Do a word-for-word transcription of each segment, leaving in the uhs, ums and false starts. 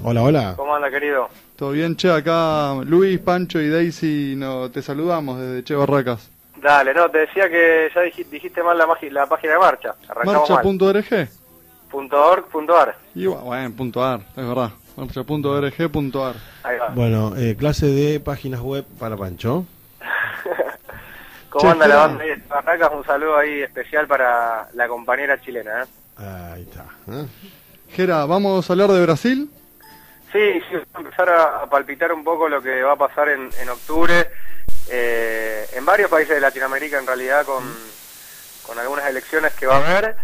Hola, hola. ¿Cómo anda, querido? ¿Todo bien, che? Acá Luis, Pancho y Daisy no, te saludamos desde Che Barracas. Dale, no, te decía que ya dijiste, dijiste mal la, la página de marcha. Arrancamos marcha punto org. punto org punto ar. Y bueno, punto ar, es verdad. marcha punto org punto ar. Ahí va. Bueno, eh, clase de páginas web para Pancho. ¿Cómo Che, anda la Jera. banda de Barracas? Un saludo ahí especial para la compañera chilena, ¿eh? Ahí está. ¿eh? Gera, ¿vamos a hablar de Brasil? Sí, sí, vamos a empezar a, a palpitar un poco lo que va a pasar en, en octubre eh, en varios países de Latinoamérica, en realidad, con, con algunas elecciones que va a haber.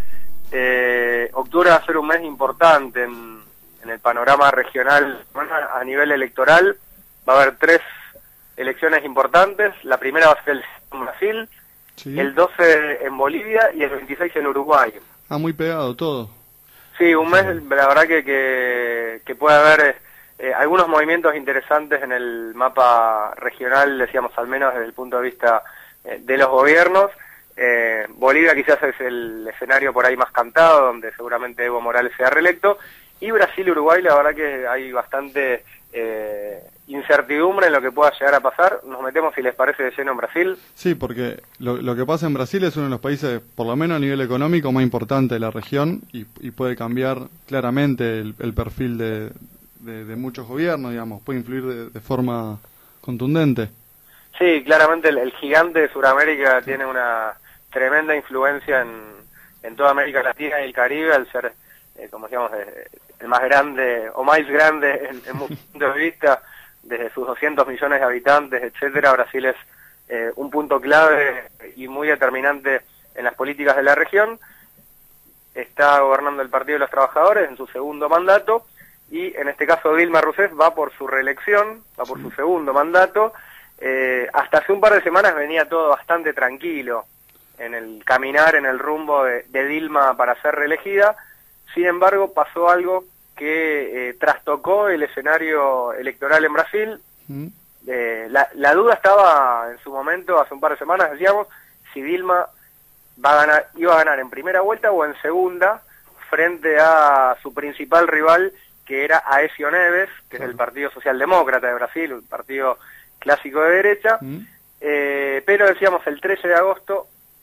Eh, octubre va a ser un mes importante en, en el panorama regional. Bueno, a nivel electoral va a haber tres elecciones importantes. La primera va a ser el en Brasil, Sí. el doce en Bolivia y el veintiséis en Uruguay. Ah, muy pegado todo. Sí, un mes, la verdad que, que, que puede haber eh, algunos movimientos interesantes en el mapa regional, decíamos, al menos desde el punto de vista eh, de los gobiernos. Eh, Bolivia quizás es el escenario por ahí más cantado, donde seguramente Evo Morales sea reelecto, y Brasil y Uruguay, la verdad que hay bastante eh, incertidumbre en lo que pueda llegar a pasar. Nos metemos, si les parece, de lleno en Brasil. Sí, porque lo, lo que pasa en Brasil es uno de los países, por lo menos a nivel económico, más importante de la región y, y puede cambiar claramente el, el perfil de, de, de muchos gobiernos, digamos, puede influir de, de forma contundente. Sí, claramente el, el gigante de Sudamérica tiene una tremenda influencia en, en toda América Latina y el Caribe, al ser, eh, como decíamos, eh, el más grande o más grande en, en muchos puntos de vista, desde sus doscientos millones de habitantes, etcétera. Brasil es eh, un punto clave y muy determinante en las políticas de la región. Está gobernando el Partido de los Trabajadores en su segundo mandato y en este caso Dilma Rousseff va por su reelección, va por su segundo mandato. Eh, hasta hace un par de semanas venía todo bastante tranquilo en el caminar, en el rumbo de, de Dilma para ser reelegida. Sin embargo, pasó algo que eh, trastocó el escenario electoral en Brasil. ¿Mm? Eh, la, la duda estaba en su momento, hace un par de semanas decíamos, si Dilma va a ganar, iba a ganar en primera vuelta o en segunda, frente a su principal rival, que era Aécio Neves, que es del Partido Socialdemócrata de Brasil, un partido clásico de derecha. ¿Mm? Eh, pero decíamos, el trece de agosto,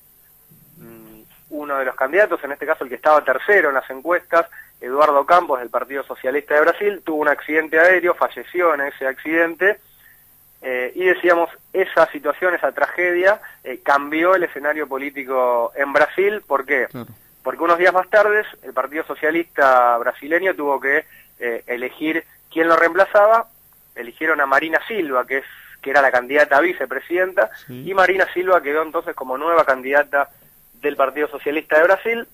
mmm, uno de los candidatos, en este caso el que estaba tercero en las encuestas, Eduardo Campos, del Partido Socialista de Brasil, tuvo un accidente aéreo, falleció en ese accidente, eh, y decíamos, esa situación, esa tragedia, eh, cambió el escenario político en Brasil. ¿Por qué? Claro. Porque unos días más tarde, el Partido Socialista brasileño tuvo que eh, elegir quién lo reemplazaba. Eligieron a Marina Silva, que es que era la candidata a vicepresidenta, Sí. y Marina Silva quedó entonces como nueva candidata del Partido Socialista de Brasil.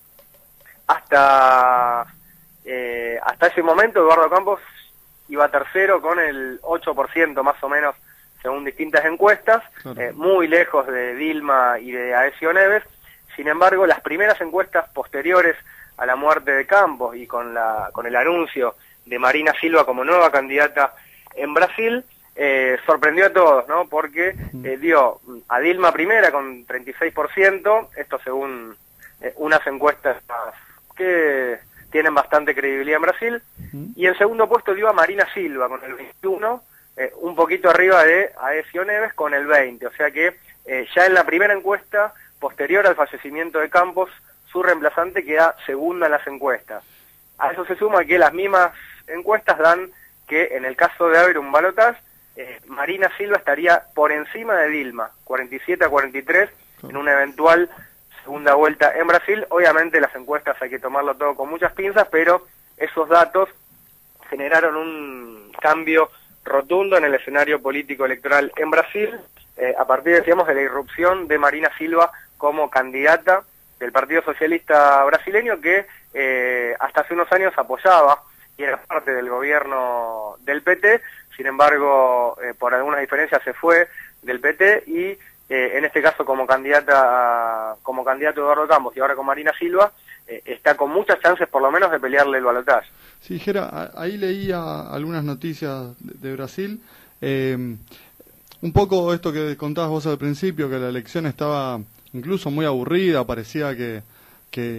Hasta eh, hasta ese momento Eduardo Campos iba tercero con el ocho por ciento más o menos, según distintas encuestas, Claro. eh, muy lejos de Dilma y de Aécio Neves. Sin embargo, las primeras encuestas posteriores a la muerte de Campos y con la con el anuncio de Marina Silva como nueva candidata en Brasil, eh, sorprendió a todos, ¿no? Porque eh, dio a Dilma primera con treinta y seis por ciento, esto según eh, unas encuestas que tienen bastante credibilidad en Brasil, ¿Mm? y en segundo puesto dio a Marina Silva con el veintiuno, eh, un poquito arriba de Aécio Neves con el veinte, o sea que eh, ya en la primera encuesta, posterior al fallecimiento de Campos, su reemplazante queda segunda en las encuestas. A eso se suma que las mismas encuestas dan que en el caso de haber un balotaje, eh, Marina Silva estaría por encima de Dilma, cuarenta y siete a cuarenta y tres, en una eventual segunda vuelta en Brasil. Obviamente las encuestas hay que tomarlo todo con muchas pinzas, pero esos datos generaron un cambio rotundo en el escenario político electoral en Brasil, eh, a partir, decíamos, de la irrupción de Marina Silva como candidata del Partido Socialista brasileño, que eh, hasta hace unos años apoyaba y era parte del gobierno del P T. Sin embargo, eh, por algunas diferencias se fue del P T y eh, en este caso como candidata, como candidato Eduardo Campos y ahora con Marina Silva, eh, está con muchas chances por lo menos de pelearle el balotaje. Sí, Jera, a- ahí leía algunas noticias de, de Brasil. Eh, un poco esto que contabas vos al principio, que la elección estaba incluso muy aburrida, parecía que, que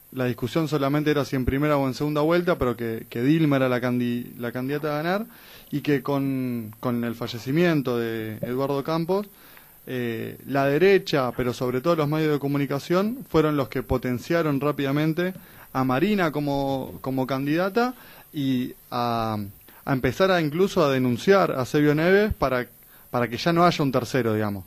la discusión solamente era si en primera o en segunda vuelta, pero que, que Dilma era la, candi, la candidata a ganar, y que con, con el fallecimiento de Eduardo Campos, eh, la derecha, pero sobre todo los medios de comunicación, fueron los que potenciaron rápidamente a Marina como, como candidata y a, a empezar a incluso a denunciar a Sevio Neves para, para que ya no haya un tercero, digamos.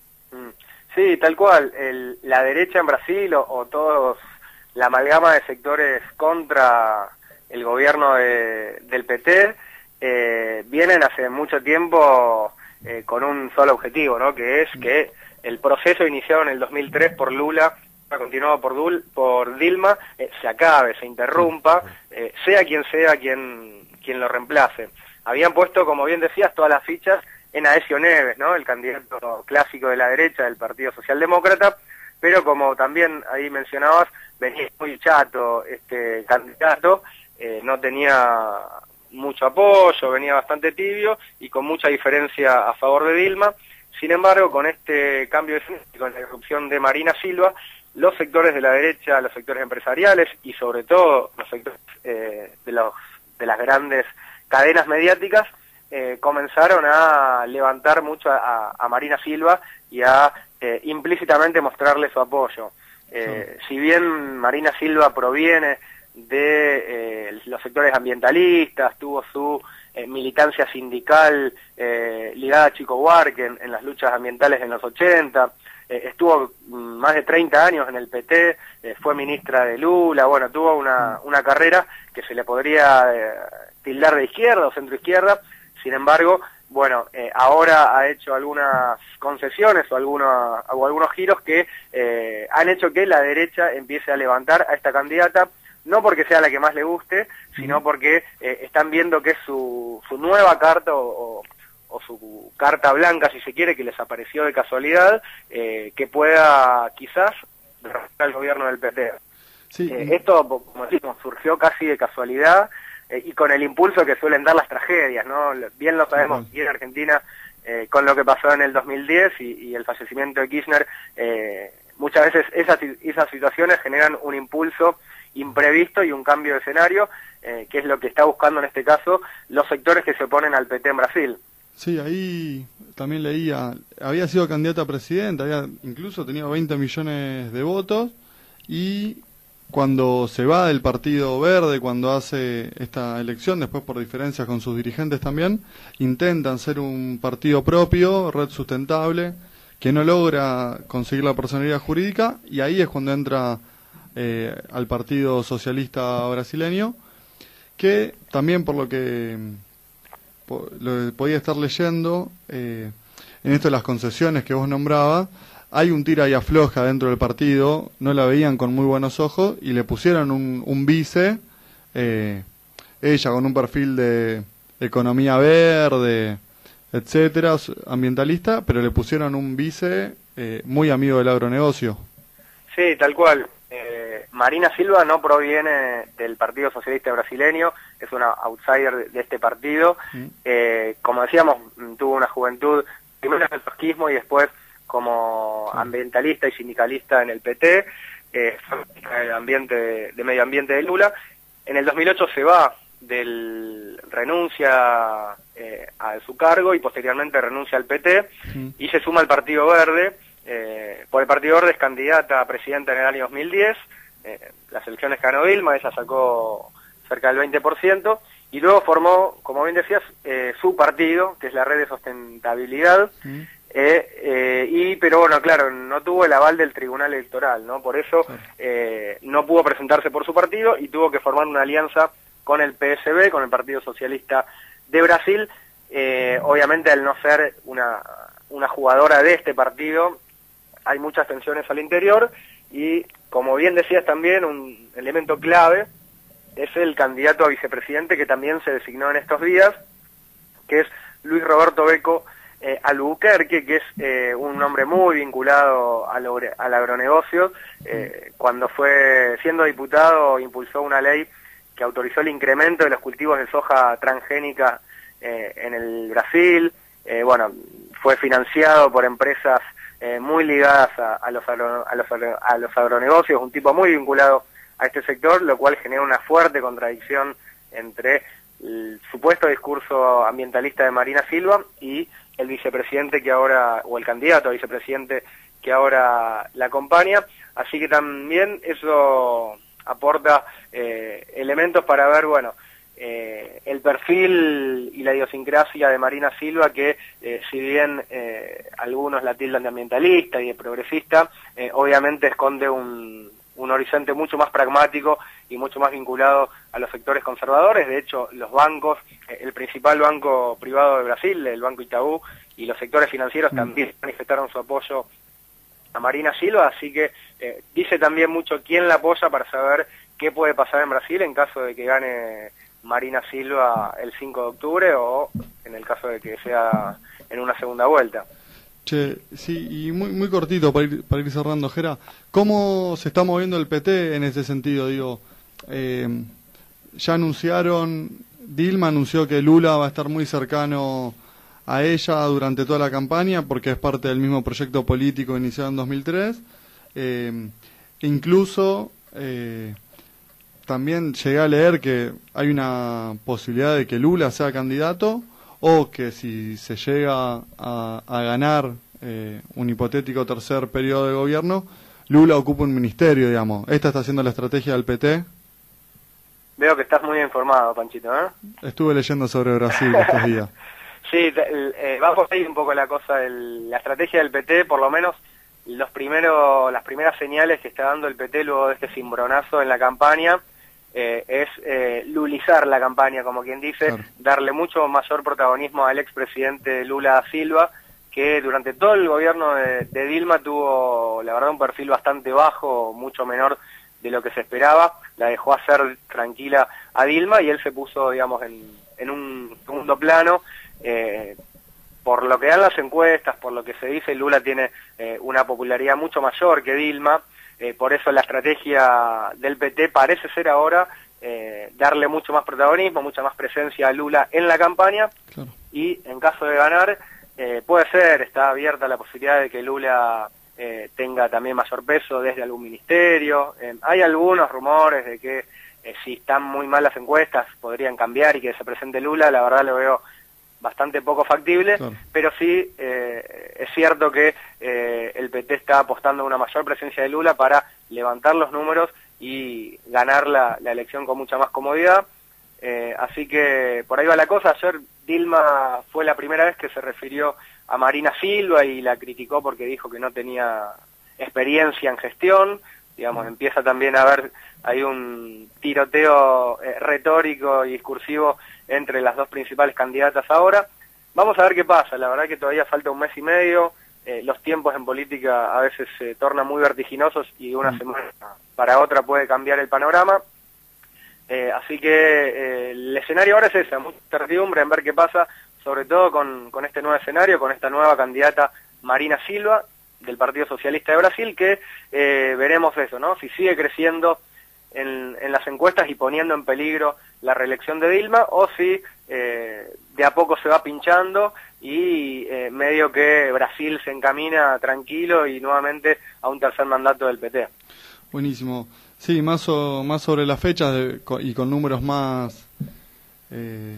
Sí, tal cual. El, la derecha en Brasil o, o todos la amalgama de sectores contra el gobierno de, del P T eh, vienen hace mucho tiempo eh, con un solo objetivo, ¿no? Que es que el proceso iniciado en el dos mil tres por Lula, continuado por, Dul, por Dilma, eh, se acabe, se interrumpa, eh, sea quien sea quien, quien lo reemplace. Habían puesto, como bien decías, todas las fichas en Aécio Neves, ¿no? El candidato clásico de la derecha del Partido Socialdemócrata, pero como también ahí mencionabas, venía muy chato este candidato, eh, no tenía mucho apoyo, venía bastante tibio y con mucha diferencia a favor de Dilma. Sin embargo, con este cambio de escenario, con la irrupción de Marina Silva, los sectores de la derecha, los sectores empresariales y sobre todo los sectores eh, de, los, de las grandes cadenas mediáticas eh, comenzaron a levantar mucho a, a Marina Silva y a eh, implícitamente mostrarle su apoyo. Eh, sí. Si bien Marina Silva proviene de eh, los sectores ambientalistas, tuvo su eh, militancia sindical eh, ligada a Chico Buarque en, en las luchas ambientales en los ochenta, eh, estuvo más de treinta años en el P T, eh, fue ministra de Lula, bueno, tuvo una, una carrera que se le podría eh, tildar de izquierda o centroizquierda. Sin embargo, bueno, eh, ahora ha hecho algunas concesiones o, alguna, o algunos giros que eh, han hecho que la derecha empiece a levantar a esta candidata, no porque sea la que más le guste, sino porque eh, están viendo que es su, su nueva carta o, o, o su carta blanca, si se quiere, que les apareció de casualidad, eh, que pueda quizás derrotar al gobierno del P T. Sí. Eh, esto, como decimos, surgió casi de casualidad, eh, y con el impulso que suelen dar las tragedias, ¿no? Bien lo sabemos aquí en Argentina, eh, con lo que pasó en el dos mil diez y, y el fallecimiento de Kirchner, eh, muchas veces esas, esas situaciones generan un impulso imprevisto y un cambio de escenario, eh, que es lo que está buscando en este caso los sectores que se oponen al P T en Brasil. Sí, ahí también leía, había sido candidata a presidenta, había incluso tenido veinte millones de votos, y cuando se va del Partido Verde, cuando hace esta elección, después por diferencias con sus dirigentes también, intentan ser un partido propio, red sustentable, que no logra conseguir la personalidad jurídica, y ahí es cuando entra eh, al Partido Socialista Brasileño, que también por lo que po, lo podía estar leyendo, eh, en esto de las concesiones que vos nombrabas, hay un tira y afloja dentro del partido, no la veían con muy buenos ojos y le pusieron un, un vice, eh, ella con un perfil de economía verde, etcétera, ambientalista, pero le pusieron un vice eh, muy amigo del agronegocio. Sí, tal cual. Eh, Marina Silva no proviene del Partido Socialista Brasileño, es una outsider de, de este partido. Mm. Eh, como decíamos, tuvo una juventud primero en el trotskismo y después como sí. ambientalista y sindicalista en el P T, eh, el ambiente de, de medio ambiente de Lula. En el dos mil ocho se va del renuncia eh, a su cargo y posteriormente renuncia al P T sí. y se suma al Partido Verde. Eh, por el Partido Verde es candidata a presidenta en el año dos mil diez, eh, las elecciones ganó Dilma, ella sacó cerca del veinte por ciento, y luego formó, como bien decías, eh, su partido, que es la Red de Sustentabilidad, mm. eh, eh, y pero bueno, claro, no tuvo el aval del Tribunal Electoral, ¿no? Por eso eh, no pudo presentarse por su partido y tuvo que formar una alianza con el P S B, con el Partido Socialista de Brasil. Eh, obviamente, al no ser una, una jugadora de este partido, hay muchas tensiones al interior y, como bien decías también, un elemento clave es el candidato a vicepresidente que también se designó en estos días, que es Luis Roberto Beco eh, Albuquerque, que es eh, un hombre muy vinculado al, al agronegocio. Eh, cuando fue siendo diputado impulsó una ley que autorizó el incremento de los cultivos de soja transgénica eh, en el Brasil. Eh, bueno, fue financiado por empresas Eh, muy ligadas a, a, los agro, a, los, a los agronegocios, un tipo muy vinculado a este sector, lo cual genera una fuerte contradicción entre el supuesto discurso ambientalista de Marina Silva y el vicepresidente que ahora, o el candidato a vicepresidente que ahora la acompaña, así que también eso aporta eh, elementos para ver, bueno, eh, el perfil y la idiosincrasia de Marina Silva, que eh, si bien eh, algunos la tildan de ambientalista y de progresista, eh, obviamente esconde un, un horizonte mucho más pragmático y mucho más vinculado a los sectores conservadores. De hecho, los bancos, eh, el principal banco privado de Brasil, el Banco Itaú, y los sectores financieros mm. también manifestaron su apoyo a Marina Silva, así que eh, dice también mucho quién la apoya para saber qué puede pasar en Brasil en caso de que gane Marina Silva el cinco de octubre o en el caso de que sea en una segunda vuelta. Che, sí, y muy muy cortito para ir, para ir cerrando, Gera, ¿cómo se está moviendo el P T en ese sentido? Digo, eh, ya anunciaron, Dilma anunció que Lula va a estar muy cercano a ella durante toda la campaña porque es parte del mismo proyecto político iniciado en dos mil tres, eh, incluso eh, también llegué a leer que hay una posibilidad de que Lula sea candidato o que si se llega a, a ganar eh, un hipotético tercer periodo de gobierno, Lula ocupa un ministerio, digamos. ¿Esta está siendo la estrategia del P T? Veo que estás muy informado, Panchito, ¿eh? Estuve leyendo sobre Brasil estos días. Sí, eh, va por ahí un poco la cosa, el, la estrategia del P T, por lo menos los primeros, las primeras señales que está dando el P T luego de este cimbronazo en la campaña, eh, es eh, lulizar la campaña, como quien dice, claro. Darle mucho mayor protagonismo al expresidente Lula da Silva, que durante todo el gobierno de, de Dilma tuvo, la verdad, un perfil bastante bajo, mucho menor de lo que se esperaba, la dejó hacer tranquila a Dilma y él se puso, digamos, en, en un segundo plano. Eh, por lo que dan las encuestas, por lo que se dice, Lula tiene eh, una popularidad mucho mayor que Dilma, eh, por eso la estrategia del P T parece ser ahora eh, darle mucho más protagonismo, mucha más presencia a Lula en la campaña, claro. Y en caso de ganar, eh, puede ser, está abierta la posibilidad de que Lula eh, tenga también mayor peso desde algún ministerio. Eh, hay algunos rumores de que eh, si están muy mal las encuestas podrían cambiar y que se presente Lula, la verdad lo veo bastante poco factible, claro. Pero sí eh, es cierto que eh, el P T está apostando a una mayor presencia de Lula para levantar los números y ganar la, la elección con mucha más comodidad, eh, así que por ahí va la cosa. Ayer Dilma fue la primera vez que se refirió a Marina Silva y la criticó porque dijo que no tenía experiencia en gestión, digamos, empieza también a haber, hay un tiroteo eh, retórico y discursivo entre las dos principales candidatas ahora. Vamos a ver qué pasa, la verdad que todavía falta un mes y medio, eh, los tiempos en política a veces se tornan muy vertiginosos y de una mm. semana para otra puede cambiar el panorama, eh, así que eh, el escenario ahora es ese, mucha incertidumbre en ver qué pasa, sobre todo con, con este nuevo escenario, con esta nueva candidata Marina Silva, del Partido Socialista de Brasil, que eh, veremos eso, ¿no? Si sigue creciendo en, en las encuestas y poniendo en peligro la reelección de Dilma, o si eh, de a poco se va pinchando y eh, medio que Brasil se encamina tranquilo y nuevamente a un tercer mandato del P T. Buenísimo. Sí, más, o, más sobre las fechas de, y con números más, eh,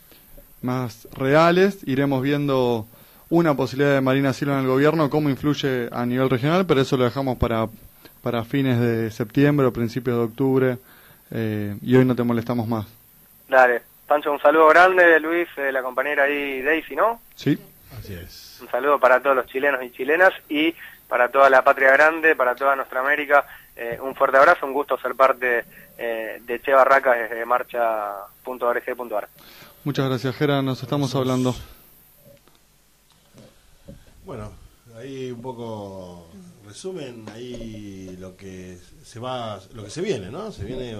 más reales, iremos viendo una posibilidad de Marina Silva en el gobierno, cómo influye a nivel regional, pero eso lo dejamos para, para fines de septiembre o principios de octubre, eh, y hoy no te molestamos más. Dale, Pancho, un saludo grande, Luis, eh, la compañera ahí Daisy, ¿no? Sí. Así es. Un saludo para todos los chilenos y chilenas y para toda la patria grande, para toda nuestra América, eh, un fuerte abrazo, un gusto ser parte eh, de Che Barracas desde marcha punto org punto ar. Muchas gracias, Gera, nos estamos hablando. Bueno, ahí un poco resumen ahí lo que se va, lo que se viene, ¿no? Se viene